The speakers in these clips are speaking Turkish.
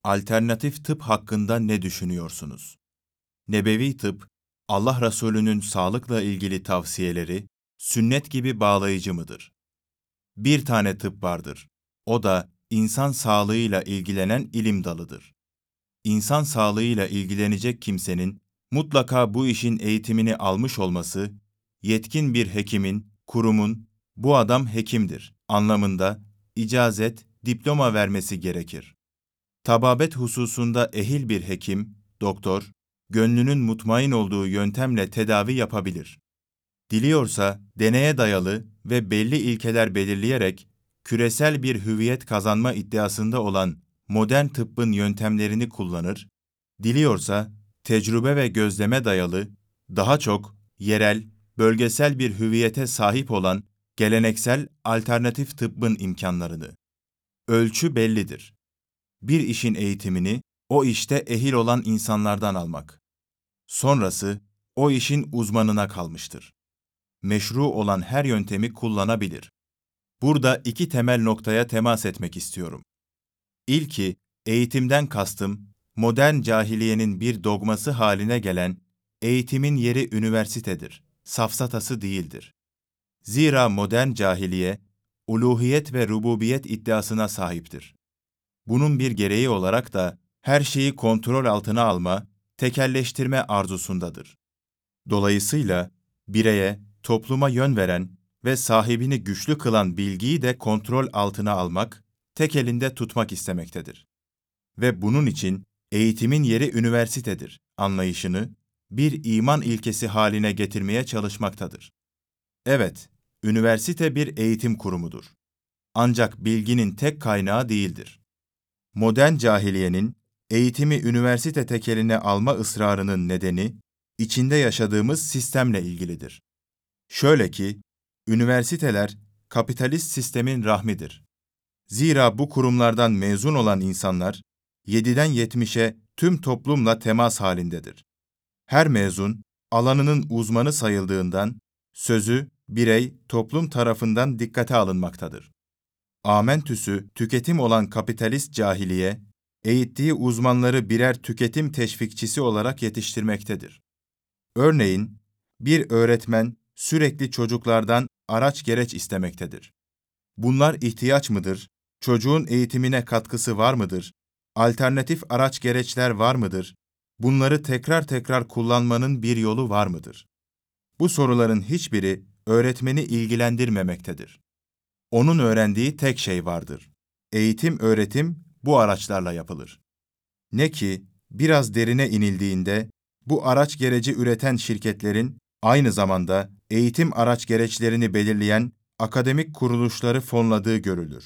Alternatif tıp hakkında ne düşünüyorsunuz? Nebevi tıp, Allah Resulü'nün sağlıkla ilgili tavsiyeleri, sünnet gibi bağlayıcı mıdır? Bir tane tıp vardır. O da insan sağlığıyla ilgilenen ilim dalıdır. İnsan sağlığıyla ilgilenecek kimsenin mutlaka bu işin eğitimini almış olması, yetkin bir hekimin, kurumun, bu adam hekimdir anlamında icazet, diploma vermesi gerekir. Tababet hususunda ehil bir hekim, doktor, gönlünün mutmain olduğu yöntemle tedavi yapabilir. Diliyorsa deneye dayalı ve belli ilkeler belirleyerek küresel bir hüviyet kazanma iddiasında olan modern tıbbın yöntemlerini kullanır, diliyorsa tecrübe ve gözleme dayalı, daha çok yerel, bölgesel bir hüviyete sahip olan geleneksel alternatif tıbbın imkanlarını. Ölçü bellidir. Bir işin eğitimini o işte ehil olan insanlardan almak. Sonrası o işin uzmanına kalmıştır. Meşru olan her yöntemi kullanabilir. Burada iki temel noktaya temas etmek istiyorum. İlki, eğitimden kastım, modern cahiliyenin bir dogması haline gelen eğitimin yeri üniversitedir, safsatası değildir. Zira modern cahiliye, uluhiyet ve rububiyet iddiasına sahiptir. Bunun bir gereği olarak da her şeyi kontrol altına alma, tekelleştirme arzusundadır. Dolayısıyla bireye, topluma yön veren ve sahibini güçlü kılan bilgiyi de kontrol altına almak, tek elinde tutmak istemektedir. Ve bunun için eğitimin yeri üniversitedir anlayışını bir iman ilkesi haline getirmeye çalışmaktadır. Evet, üniversite bir eğitim kurumudur. Ancak bilginin tek kaynağı değildir. Modern cahiliyenin eğitimi üniversite tekeline alma ısrarının nedeni, içinde yaşadığımız sistemle ilgilidir. Şöyle ki, üniversiteler kapitalist sistemin rahmidir. Zira bu kurumlardan mezun olan insanlar, 7'den 70'e tüm toplumla temas halindedir. Her mezun, alanının uzmanı sayıldığından, sözü, birey, toplum tarafından dikkate alınmaktadır. Amentüsü tüketim olan kapitalist cahiliye, eğittiği uzmanları birer tüketim teşvikçisi olarak yetiştirmektedir. Örneğin, bir öğretmen sürekli çocuklardan araç gereç istemektedir. Bunlar ihtiyaç mıdır? Çocuğun eğitimine katkısı var mıdır? Alternatif araç gereçler var mıdır? Bunları tekrar tekrar kullanmanın bir yolu var mıdır? Bu soruların hiçbiri öğretmeni ilgilendirmemektedir. Onun öğrendiği tek şey vardır. Eğitim, öğretim bu araçlarla yapılır. Ne ki biraz derine inildiğinde bu araç gereci üreten şirketlerin aynı zamanda eğitim araç gereçlerini belirleyen akademik kuruluşları fonladığı görülür.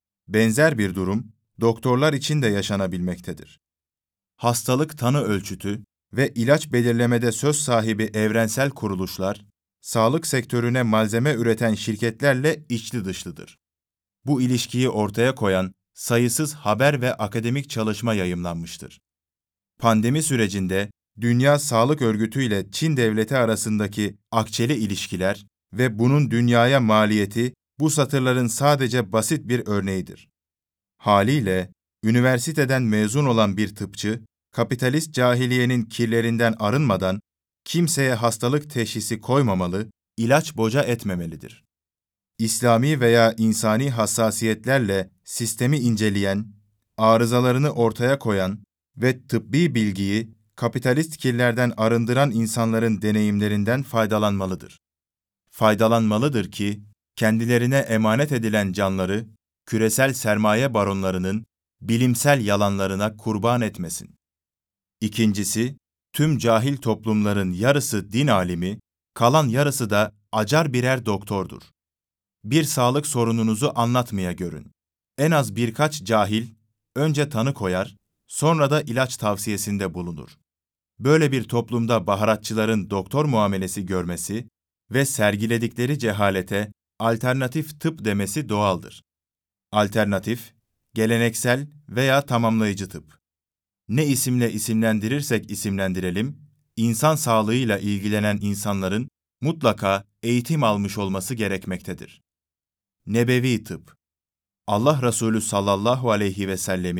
Benzer bir durum doktorlar için de yaşanabilmektedir. Hastalık tanı ölçütü ve ilaç belirlemede söz sahibi evrensel kuruluşlar, sağlık sektörüne malzeme üreten şirketlerle içli dışlıdır. Bu ilişkiyi ortaya koyan sayısız haber ve akademik çalışma yayımlanmıştır. Pandemi sürecinde Dünya Sağlık Örgütü ile Çin Devleti arasındaki akçeli ilişkiler ve bunun dünyaya maliyeti bu satırların sadece basit bir örneğidir. Haliyle, üniversiteden mezun olan bir tıpçı, kapitalist cahiliyenin kirlerinden arınmadan kimseye hastalık teşhisi koymamalı, ilaç boca etmemelidir. İslami veya insani hassasiyetlerle sistemi inceleyen, arızalarını ortaya koyan ve tıbbi bilgiyi kapitalist kirlerden arındıran insanların deneyimlerinden faydalanmalıdır. Faydalanmalıdır ki, kendilerine emanet edilen canları, küresel sermaye baronlarının bilimsel yalanlarına kurban etmesin. İkincisi, tüm cahil toplumların yarısı din alimi, kalan yarısı da acar birer doktordur. Bir sağlık sorununuzu anlatmaya görün. En az birkaç cahil, önce tanı koyar, sonra da ilaç tavsiyesinde bulunur. Böyle bir toplumda baharatçıların doktor muamelesi görmesi ve sergiledikleri cehalete alternatif tıp demesi doğaldır. Alternatif, geleneksel veya tamamlayıcı tıp. Ne isimle isimlendirirsek isimlendirelim, insan sağlığıyla ilgilenen insanların mutlaka eğitim almış olması gerekmektedir. Nebevi tıp. Allah Resulü sallallahu aleyhi ve sellemin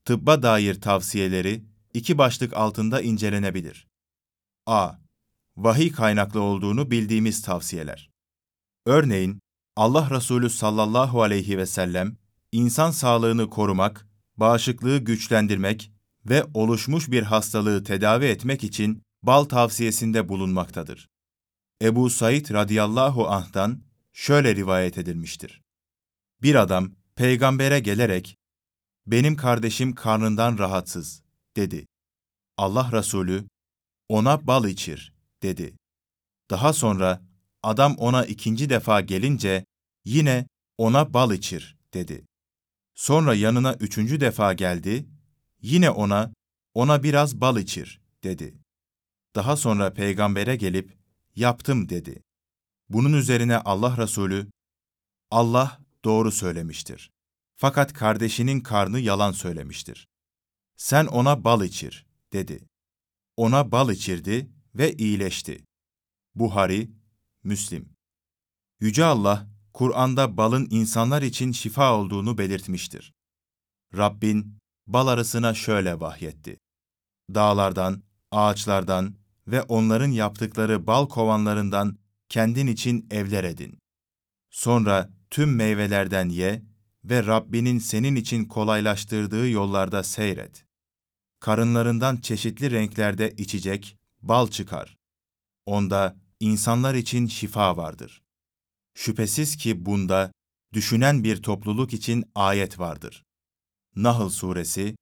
tıbba dair tavsiyeleri iki başlık altında incelenebilir. A. Vahiy kaynaklı olduğunu bildiğimiz tavsiyeler. Örneğin, Allah Resulü sallallahu aleyhi ve sellem, insan sağlığını korumak, bağışıklığı güçlendirmek ve oluşmuş bir hastalığı tedavi etmek için bal tavsiyesinde bulunmaktadır. Ebu Said radıyallahu anh'tan şöyle rivayet edilmiştir. Bir adam, peygambere gelerek, "Benim kardeşim karnından rahatsız," dedi. Allah Resulü, "Ona bal içir," dedi. Daha sonra, adam ona ikinci defa gelince, yine "Ona bal içir," dedi. Sonra yanına üçüncü defa geldi, yine ona biraz bal içir," dedi. Daha sonra peygambere gelip, "Yaptım," dedi. Bunun üzerine Allah Resulü, "Allah doğru söylemiştir. Fakat kardeşinin karnı yalan söylemiştir. Sen ona bal içir," dedi. Ona bal içirdi ve iyileşti. Buhari, Müslim. Yüce Allah, Kur'an'da balın insanlar için şifa olduğunu belirtmiştir. Rabbin, bal arısına şöyle vahyetti. Dağlardan, ağaçlardan ve onların yaptıkları bal kovanlarından kendin için evler edin. Sonra tüm meyvelerden ye ve Rabbinin senin için kolaylaştırdığı yollarda seyret. Karınlarından çeşitli renklerde içecek, bal çıkar. Onda insanlar için şifa vardır. Şüphesiz ki bunda düşünen bir topluluk için ayet vardır. Nahl Suresi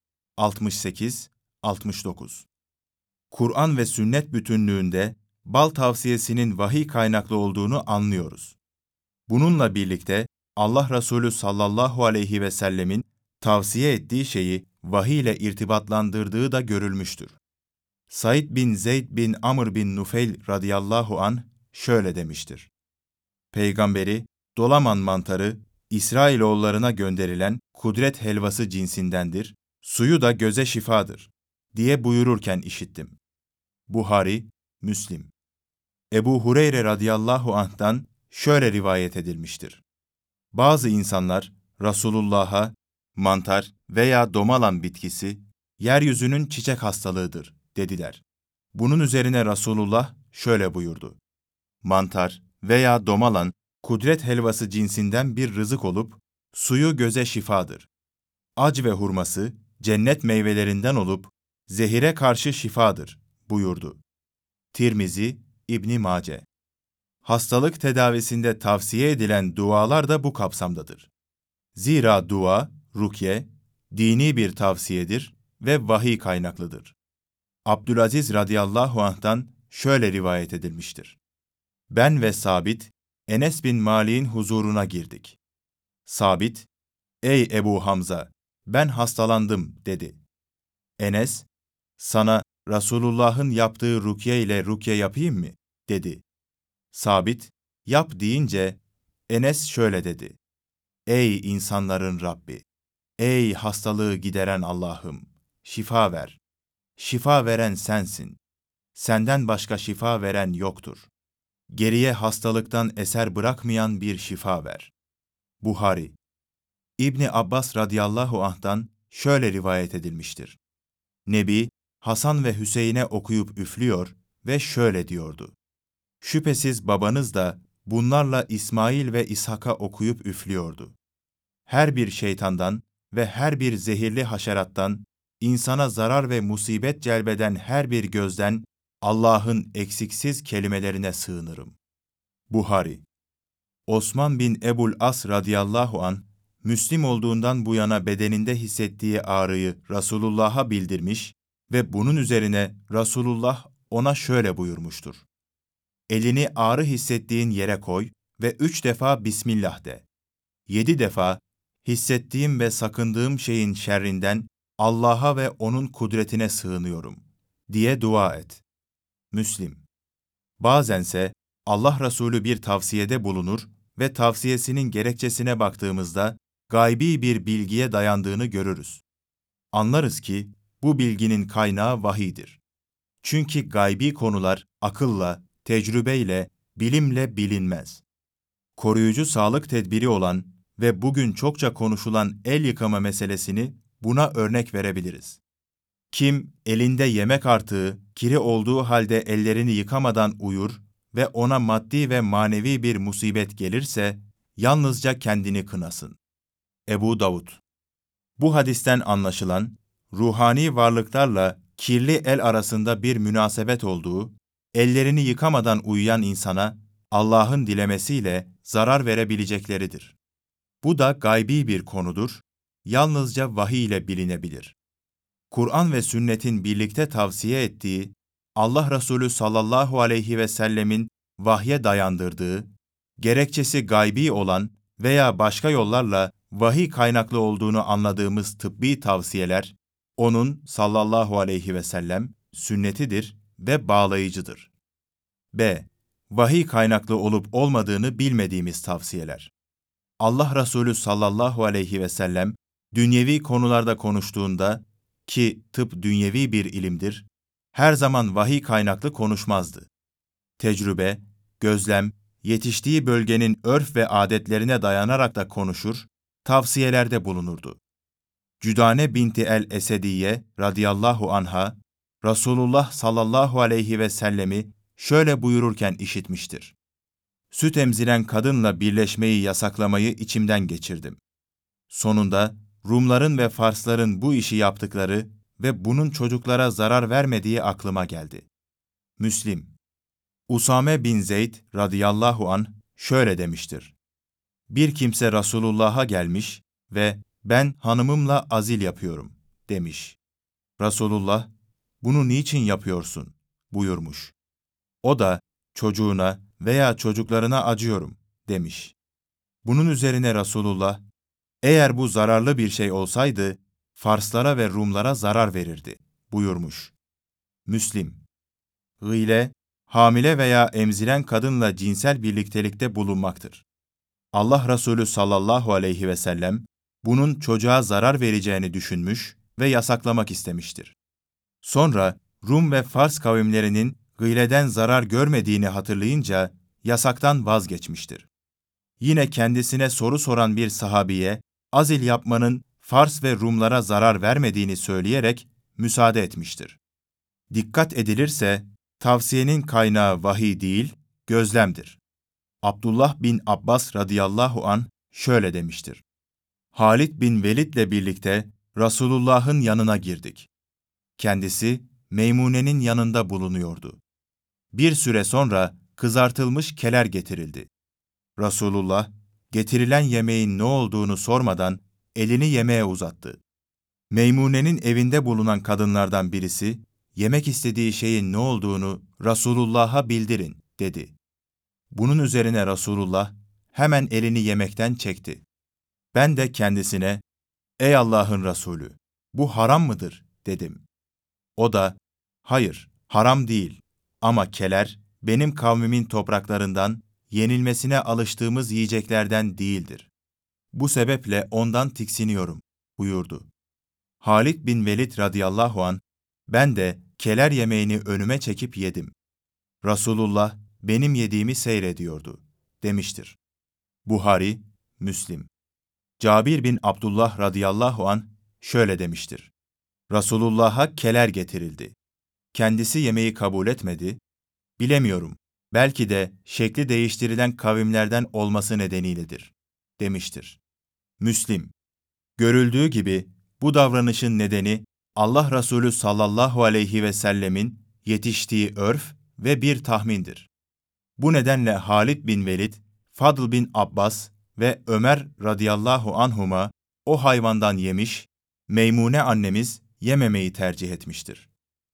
68-69. Kur'an ve sünnet bütünlüğünde bal tavsiyesinin vahiy kaynaklı olduğunu anlıyoruz. Bununla birlikte Allah Resulü sallallahu aleyhi ve sellemin tavsiye ettiği şeyi vahiy ile irtibatlandırdığı da görülmüştür. Said bin Zeyd bin Amr bin Nufeyl radıyallahu anh şöyle demiştir. Peygamberi, dolaman mantarı, İsrailoğullarına gönderilen kudret helvası cinsindendir, suyu da göze şifadır, diye buyururken işittim. Buhari, Müslim. Ebu Hureyre radıyallahu anh'tan şöyle rivayet edilmiştir. Bazı insanlar Resulullah'a mantar veya domalan bitkisi, yeryüzünün çiçek hastalığıdır, dediler. Bunun üzerine Resulullah şöyle buyurdu. Mantar veya domalan, kudret helvası cinsinden bir rızık olup, suyu göze şifadır. Ac ve hurması, cennet meyvelerinden olup, zehire karşı şifadır, buyurdu. Tirmizi, İbn Mace. Hastalık tedavisinde tavsiye edilen dualar da bu kapsamdadır. Zira dua, rukye, dini bir tavsiyedir ve vahiy kaynaklıdır. Abdülaziz radıyallahu anh'tan şöyle rivayet edilmiştir. Ben ve Sabit, Enes bin Malik'in huzuruna girdik. Sabit, "Ey Ebu Hamza, ben hastalandım," dedi. Enes, "Sana Resulullah'ın yaptığı rukye ile rukye yapayım mı?" dedi. Sabit, "Yap," deyince Enes şöyle dedi. "Ey insanların Rabbi! Ey hastalığı gideren Allah'ım! Şifa ver! Şifa veren sensin. Senden başka şifa veren yoktur. Geriye hastalıktan eser bırakmayan bir şifa ver." Buhari. İbni Abbas radıyallahu anh'tan şöyle rivayet edilmiştir. Nebi, Hasan ve Hüseyin'e okuyup üflüyor ve şöyle diyordu. Şüphesiz babanız da bunlarla İsmail ve İshak'a okuyup üflüyordu. Her bir şeytandan ve her bir zehirli haşerattan, insana zarar ve musibet celbeden her bir gözden Allah'ın eksiksiz kelimelerine sığınırım. Buhari. Osman bin Ebul As radıyallahu anh, Müslim olduğundan bu yana bedeninde hissettiği ağrıyı Resulullah'a bildirmiş ve bunun üzerine Resulullah ona şöyle buyurmuştur. Elini ağrı hissettiğin yere koy ve 3 defa Bismillah de. 7 defa, hissettiğim ve sakındığım şeyin şerrinden Allah'a ve O'nun kudretine sığınıyorum, diye dua et. Müslim. Bazense Allah Resulü bir tavsiyede bulunur ve tavsiyesinin gerekçesine baktığımızda gaybi bir bilgiye dayandığını görürüz. Anlarız ki bu bilginin kaynağı vahiydir. Çünkü gaybi konular akılla, tecrübeyle, bilimle bilinmez. Koruyucu sağlık tedbiri olan ve bugün çokça konuşulan el yıkama meselesini buna örnek verebiliriz. Kim elinde yemek artığı, kiri olduğu halde ellerini yıkamadan uyur ve ona maddi ve manevi bir musibet gelirse, yalnızca kendini kınasın. Ebu Davud. Bu hadisten anlaşılan, ruhani varlıklarla kirli el arasında bir münasebet olduğu, ellerini yıkamadan uyuyan insana Allah'ın dilemesiyle zarar verebilecekleridir. Bu da gaybi bir konudur, yalnızca vahiy ile bilinebilir. Kur'an ve sünnetin birlikte tavsiye ettiği, Allah Resulü sallallahu aleyhi ve sellemin vahye dayandırdığı, gerekçesi gaybi olan veya başka yollarla vahiy kaynaklı olduğunu anladığımız tıbbi tavsiyeler, onun sallallahu aleyhi ve sellem sünnetidir ve bağlayıcıdır. B. Vahiy kaynaklı olup olmadığını bilmediğimiz tavsiyeler. Allah Resulü sallallahu aleyhi ve sellem, dünyevi konularda konuştuğunda, ki tıp dünyevi bir ilimdir, her zaman vahiy kaynaklı konuşmazdı. Tecrübe, gözlem, yetiştiği bölgenin örf ve adetlerine dayanarak da konuşur, tavsiyelerde bulunurdu. Cüdane binti el-Esediye radıyallahu anha, Resulullah sallallahu aleyhi ve sellemi şöyle buyururken işitmiştir. Süt emziren kadınla birleşmeyi yasaklamayı içimden geçirdim. Sonunda Rumların ve Farsların bu işi yaptıkları ve bunun çocuklara zarar vermediği aklıma geldi. Müslim. Usame bin Zeyd radıyallahu anh şöyle demiştir. Bir kimse Resulullah'a gelmiş ve ben hanımımla azil yapıyorum demiş. Resulullah, bunu niçin yapıyorsun buyurmuş. O da çocuğuna veya çocuklarına acıyorum demiş. Bunun üzerine Resulullah, eğer bu zararlı bir şey olsaydı, Farslara ve Rumlara zarar verirdi buyurmuş. Müslim. Gıyle, hamile veya emziren kadınla cinsel birliktelikte bulunmaktır. Allah Resulü sallallahu aleyhi ve sellem, bunun çocuğa zarar vereceğini düşünmüş ve yasaklamak istemiştir. Sonra Rum ve Fars kavimlerinin gıyleden zarar görmediğini hatırlayınca yasaktan vazgeçmiştir. Yine kendisine soru soran bir sahabiye, azil yapmanın Fars ve Rumlara zarar vermediğini söyleyerek müsaade etmiştir. Dikkat edilirse, tavsiyenin kaynağı vahiy değil, gözlemdir. Abdullah bin Abbas radıyallahu anh şöyle demiştir. Halid bin Velid'le birlikte Resulullah'ın yanına girdik. Kendisi Meymune'nin yanında bulunuyordu. Bir süre sonra kızartılmış keler getirildi. Resulullah, getirilen yemeğin ne olduğunu sormadan elini yemeğe uzattı. Meymune'nin evinde bulunan kadınlardan birisi, yemek istediği şeyin ne olduğunu Resulullah'a bildirin, dedi. Bunun üzerine Resulullah hemen elini yemekten çekti. Ben de kendisine, ey Allah'ın Resulü, bu haram mıdır, dedim. O da, hayır, haram değil ama keler, benim kavmimin topraklarından, yenilmesine alıştığımız yiyeceklerden değildir. Bu sebeple ondan tiksiniyorum, buyurdu. Halid bin Velid radıyallahu anh, ben de keler yemeğini önüme çekip yedim. Resulullah benim yediğimi seyrediyordu, demiştir. Buhari, Müslim. Cabir bin Abdullah radıyallahu anh şöyle demiştir. Resulullah'a keler getirildi. Kendisi yemeği kabul etmedi. Bilemiyorum, belki de şekli değiştirilen kavimlerden olması nedeniyledir, demiştir. Müslim. Görüldüğü gibi bu davranışın nedeni Allah Resulü sallallahu aleyhi ve sellemin yetiştiği örf ve bir tahmindir. Bu nedenle Halid bin Velid, Fadl bin Abbas ve Ömer radıyallahu anhuma o hayvandan yemiş, Meymune annemiz yememeyi tercih etmiştir.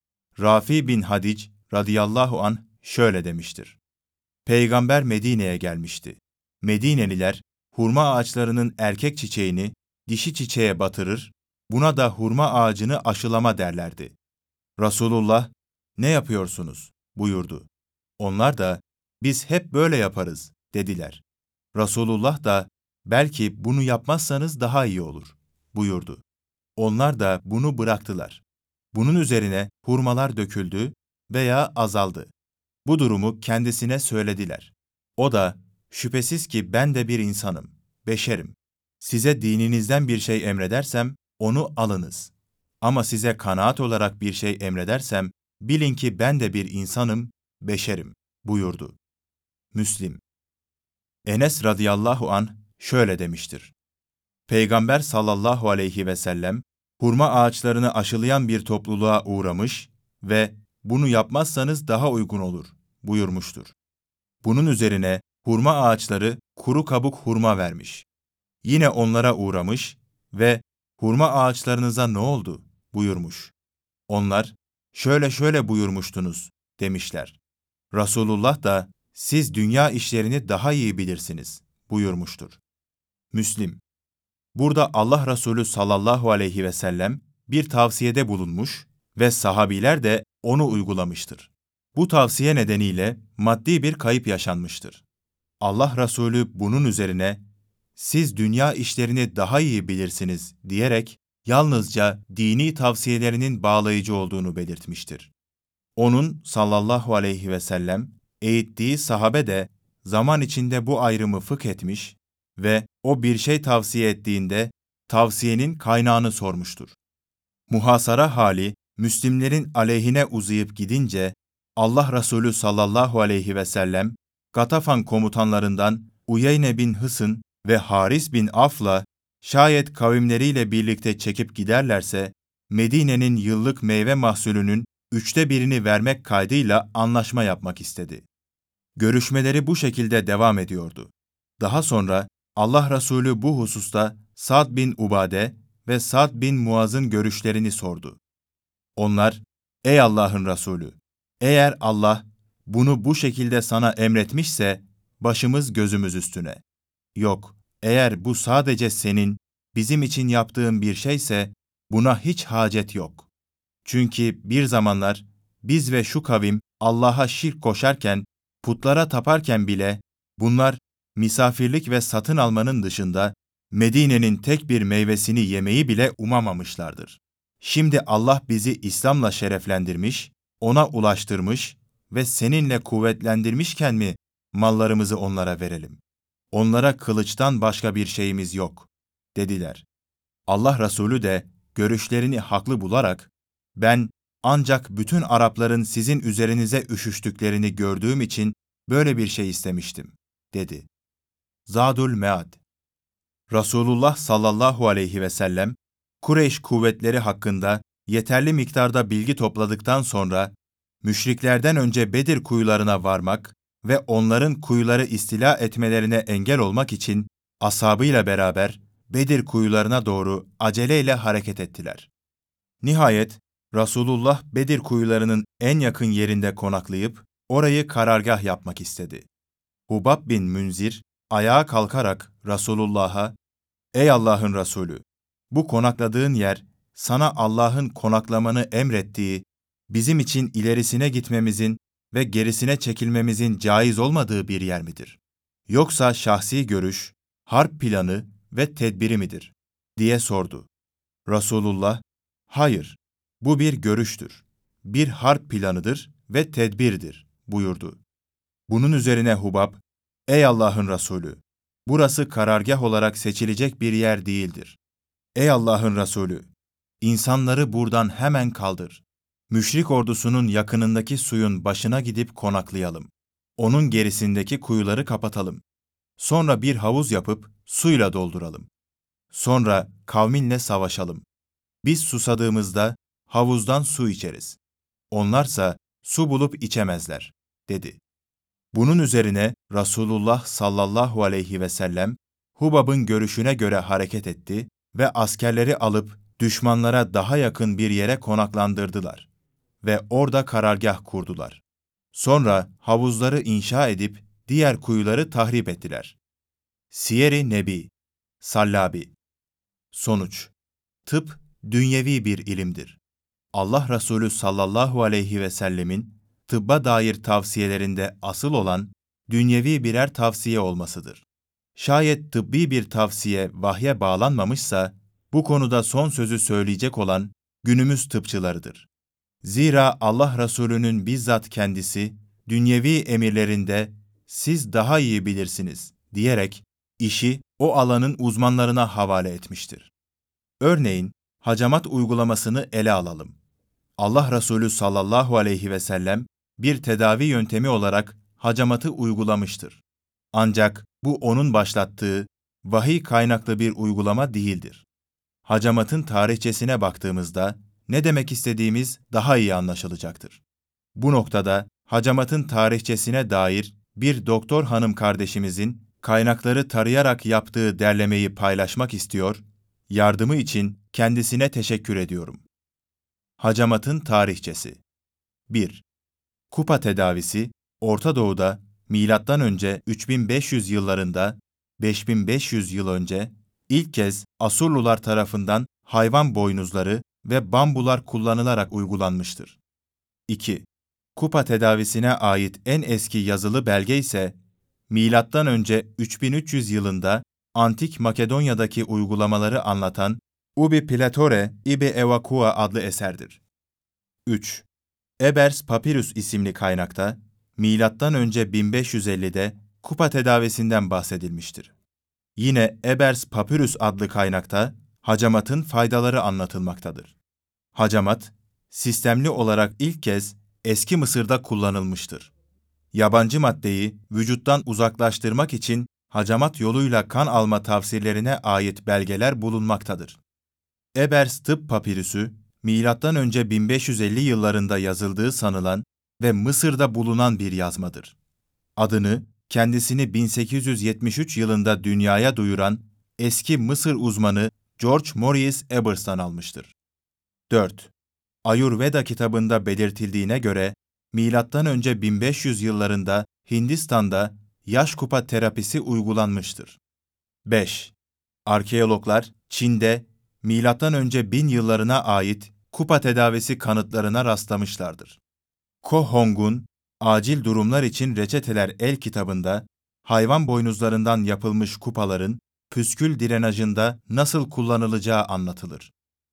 Rafi bin Hadic radıyallahu anh şöyle demiştir. Peygamber Medine'ye gelmişti. Medineliler hurma ağaçlarının erkek çiçeğini dişi çiçeğe batırır, buna da hurma ağacını aşılama derlerdi. Resulullah, ne yapıyorsunuz buyurdu. Onlar da, biz hep böyle yaparız dediler. Resulullah da, belki bunu yapmazsanız daha iyi olur buyurdu. Onlar da bunu bıraktılar. Bunun üzerine hurmalar döküldü veya azaldı. Bu durumu kendisine söylediler. O da, şüphesiz ki ben de bir insanım, beşerim. Size dininizden bir şey emredersem, onu alınız. Ama size kanaat olarak bir şey emredersem, bilin ki ben de bir insanım, beşerim, buyurdu. Müslim. Enes radıyallahu anh şöyle demiştir. Peygamber sallallahu aleyhi ve sellem, hurma ağaçlarını aşılayan bir topluluğa uğramış ve bunu yapmazsanız daha uygun olur buyurmuştur. Bunun üzerine hurma ağaçları kuru kabuk hurma vermiş. Yine onlara uğramış ve hurma ağaçlarınıza ne oldu buyurmuş. Onlar şöyle şöyle buyurmuştunuz demişler. Resulullah da siz dünya işlerini daha iyi bilirsiniz buyurmuştur. Müslim. Burada Allah Resulü sallallahu aleyhi ve sellem bir tavsiyede bulunmuş ve sahabiler de onu uygulamıştır. Bu tavsiye nedeniyle maddi bir kayıp yaşanmıştır. Allah Resulü bunun üzerine siz dünya işlerini daha iyi bilirsiniz diyerek yalnızca dini tavsiyelerinin bağlayıcı olduğunu belirtmiştir. Onun sallallahu aleyhi ve sellem eğittiği sahabe de zaman içinde bu ayrımı fıkhetmiş ve o bir şey tavsiye ettiğinde tavsiyenin kaynağını sormuştur. Muhasara hali Müslimlerin aleyhine uzayıp gidince Allah Resulü sallallahu aleyhi ve sellem Gatafan komutanlarından Uyeyne bin Hısın ve Haris bin Af'la şayet kavimleriyle birlikte çekip giderlerse Medine'nin yıllık meyve mahsulünün 1/3'ünü vermek kaydıyla anlaşma yapmak istedi. Görüşmeleri bu şekilde devam ediyordu. Daha sonra Allah Resulü bu hususta Sa'd bin Ubade ve Sa'd bin Muaz'ın görüşlerini sordu. Onlar, ey Allah'ın Resulü, eğer Allah bunu bu şekilde sana emretmişse başımız gözümüz üstüne. Yok, eğer bu sadece senin, bizim için yaptığın bir şeyse buna hiç hacet yok. Çünkü bir zamanlar biz ve şu kavim Allah'a şirk koşarken, putlara taparken bile bunlar misafirlik ve satın almanın dışında Medine'nin tek bir meyvesini yemeyi bile umamamışlardır. Şimdi Allah bizi İslam'la şereflendirmiş, ona ulaştırmış ve seninle kuvvetlendirmişken mi mallarımızı onlara verelim? Onlara kılıçtan başka bir şeyimiz yok, dediler. Allah Resulü de görüşlerini haklı bularak, ben ancak bütün Arapların sizin üzerinize üşüştüklerini gördüğüm için böyle bir şey istemiştim, dedi. Zadül Mead. Resulullah sallallahu aleyhi ve sellem, Kureyş kuvvetleri hakkında yeterli miktarda bilgi topladıktan sonra, müşriklerden önce Bedir kuyularına varmak ve onların kuyuları istila etmelerine engel olmak için ashabıyla beraber Bedir kuyularına doğru aceleyle hareket ettiler. Nihayet Resulullah Bedir kuyularının en yakın yerinde konaklayıp orayı karargah yapmak istedi. Hubab bin Münzir ayağa kalkarak Resulullah'a, ''Ey Allah'ın Resulü, bu konakladığın yer sana Allah'ın konaklamanı emrettiği, bizim için ilerisine gitmemizin ve gerisine çekilmemizin caiz olmadığı bir yer midir? Yoksa şahsi görüş, harp planı ve tedbiri midir?'' diye sordu. Resulullah, ''Hayır, bu bir görüştür, bir harp planıdır ve tedbirdir.'' buyurdu. Bunun üzerine Hubab, ''Ey Allah'ın Resulü, burası karargah olarak seçilecek bir yer değildir. Ey Allah'ın Resulü, insanları buradan hemen kaldır. Müşrik ordusunun yakınındaki suyun başına gidip konaklayalım. Onun gerisindeki kuyuları kapatalım. Sonra bir havuz yapıp suyla dolduralım. Sonra kavminle savaşalım. Biz susadığımızda havuzdan su içeriz. Onlarsa su bulup içemezler, dedi. Bunun üzerine Resulullah sallallahu aleyhi ve sellem Hubab'ın görüşüne göre hareket etti ve askerleri alıp düşmanlara daha yakın bir yere konaklandırdılar ve orada karargah kurdular. Sonra havuzları inşa edip diğer kuyuları tahrip ettiler. Siyer-i Nebi, Sallabi. Sonuç: tıp dünyevi bir ilimdir. Allah Resulü sallallahu aleyhi ve sellemin tıbba dair tavsiyelerinde asıl olan dünyevi birer tavsiye olmasıdır. Şayet tıbbi bir tavsiye vahye bağlanmamışsa, bu konuda son sözü söyleyecek olan günümüz tıpçılarıdır. Zira Allah Resulü'nün bizzat kendisi, dünyevi emirlerinde siz daha iyi bilirsiniz diyerek işi o alanın uzmanlarına havale etmiştir. Örneğin, Hacamat uygulamasını ele alalım. Allah Resulü sallallahu aleyhi ve sellem bir tedavi yöntemi olarak hacamatı uygulamıştır. Ancak bu onun başlattığı vahiy kaynaklı bir uygulama değildir. Hacamatın tarihçesine baktığımızda ne demek istediğimiz daha iyi anlaşılacaktır. Bu noktada hacamatın tarihçesine dair bir doktor hanım kardeşimizin kaynakları tarayarak yaptığı derlemeyi paylaşmak istiyor, yardımı için kendisine teşekkür ediyorum. Hacamatın tarihçesi 1. Kupa tedavisi, Orta Doğu'da M.Ö. 3500 yıllarında, 5500 yıl önce, ilk kez Asurlular tarafından hayvan boynuzları ve bambular kullanılarak uygulanmıştır. 2. Kupa tedavisine ait en eski yazılı belge ise, M.Ö. 3300 yılında Antik Makedonya'daki uygulamaları anlatan Ubi Platore ibi Evakua adlı eserdir. 3. Ebers Papyrus isimli kaynakta, M.Ö. 1550'de kupa tedavisinden bahsedilmiştir. Yine Ebers Papyrus adlı kaynakta hacamatın faydaları anlatılmaktadır. Hacamat, sistemli olarak ilk kez eski Mısır'da kullanılmıştır. Yabancı maddeyi vücuttan uzaklaştırmak için hacamat yoluyla kan alma tavsiyelerine ait belgeler bulunmaktadır. Ebers Tıp Papirüsü, M.Ö. 1550 yıllarında yazıldığı sanılan ve Mısır'da bulunan bir yazmadır. Adını kendisini 1873 yılında dünyaya duyuran eski Mısır uzmanı George Maurice Ebers'tan almıştır. 4. Ayurveda kitabında belirtildiğine göre, M.Ö. 1500 yıllarında Hindistan'da yaş kupa terapisi uygulanmıştır. 5. Arkeologlar Çin'de M.Ö. 1000 yıllarına ait kupa tedavisi kanıtlarına rastlamışlardır. Ko Hong'un Acil Durumlar için Reçeteler El kitabında hayvan boynuzlarından yapılmış kupaların püskül drenajında nasıl kullanılacağı anlatılır.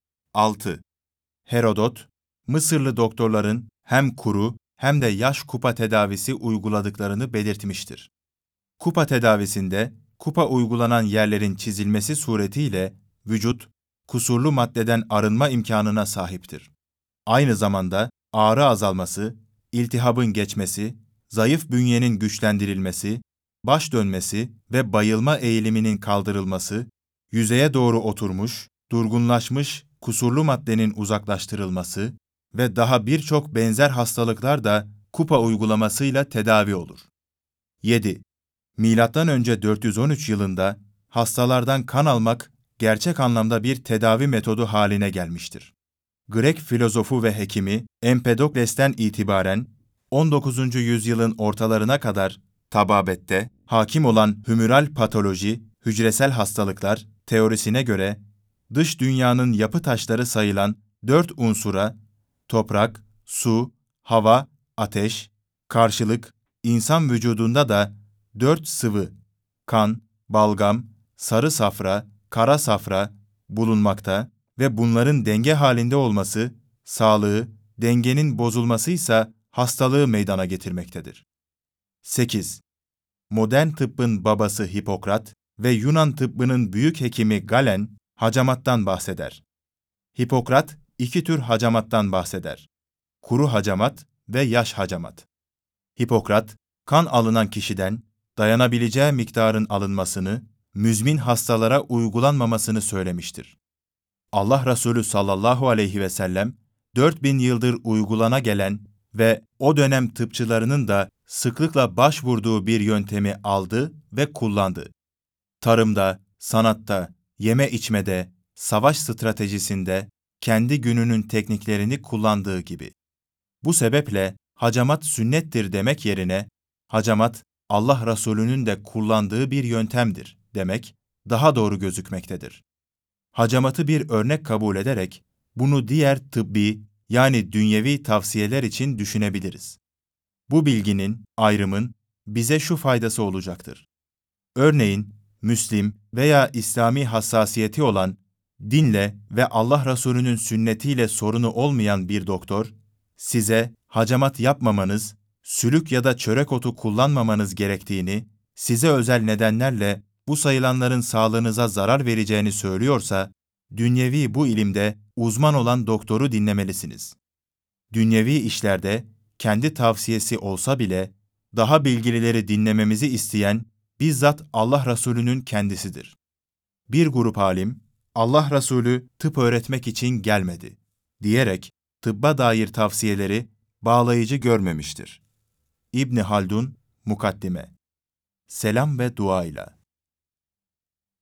6. Herodot, Mısırlı doktorların hem kuru hem de yaş kupa tedavisi uyguladıklarını belirtmiştir. Kupa tedavisinde kupa uygulanan yerlerin çizilmesi suretiyle vücut, kusurlu maddeden arınma imkanına sahiptir. Aynı zamanda ağrı azalması, iltihabın geçmesi, zayıf bünyenin güçlendirilmesi, baş dönmesi ve bayılma eğiliminin kaldırılması, yüzeye doğru oturmuş, durgunlaşmış kusurlu maddenin uzaklaştırılması ve daha birçok benzer hastalıklar da kupa uygulamasıyla tedavi olur. 7. M.Ö. 413 yılında hastalardan kan almak gerçek anlamda bir tedavi metodu haline gelmiştir. Grek filozofu ve hekimi Empedokles'ten itibaren 19. yüzyılın ortalarına kadar tababette hakim olan hümüral patoloji, hücresel hastalıklar teorisine göre dış dünyanın yapı taşları sayılan 4 unsura toprak, su, hava, ateş, karşılık, insan vücudunda da 4 sıvı, kan, balgam, sarı safra, kara safra bulunmakta ve bunların denge halinde olması, sağlığı, dengenin bozulması ise hastalığı meydana getirmektedir. 8. Modern tıbbın babası Hipokrat ve Yunan tıbbının büyük hekimi Galen, hacamattan bahseder. Hipokrat, 2 tür hacamattan bahseder. Kuru hacamat ve yaş hacamat. Hipokrat, kan alınan kişiden dayanabileceği miktarın alınmasını, müzmin hastalara uygulanmamasını söylemiştir. Allah Resulü sallallahu aleyhi ve sellem, 4000 yıldır uygulana gelen ve o dönem tıpçılarının da sıklıkla başvurduğu bir yöntemi aldı ve kullandı. Tarımda, sanatta, yeme içmede, savaş stratejisinde kendi gününün tekniklerini kullandığı gibi. Bu sebeple hacamat sünnettir demek yerine, hacamat Allah Resulü'nün de kullandığı bir yöntemdir demek daha doğru gözükmektedir. Hacamatı bir örnek kabul ederek bunu diğer tıbbi yani dünyevi tavsiyeler için düşünebiliriz. Bu bilginin, ayrımın bize şu faydası olacaktır. Örneğin, Müslim veya İslami hassasiyeti olan, dinle ve Allah Resulü'nün sünnetiyle sorunu olmayan bir doktor, size hacamat yapmamanız, sülük ya da çörek otu kullanmamanız gerektiğini, size özel nedenlerle bu sayılanların sağlığınıza zarar vereceğini söylüyorsa, Dünyevi bu ilimde uzman olan doktoru dinlemelisiniz. Dünyevi işlerde kendi tavsiyesi olsa bile daha bilgilileri dinlememizi isteyen bizzat Allah Resulü'nün kendisidir. Bir grup alim, Allah Resulü tıp öğretmek için gelmedi diyerek tıbba dair tavsiyeleri bağlayıcı görmemiştir. İbni Haldun, Mukaddime. Selam ve dua ile.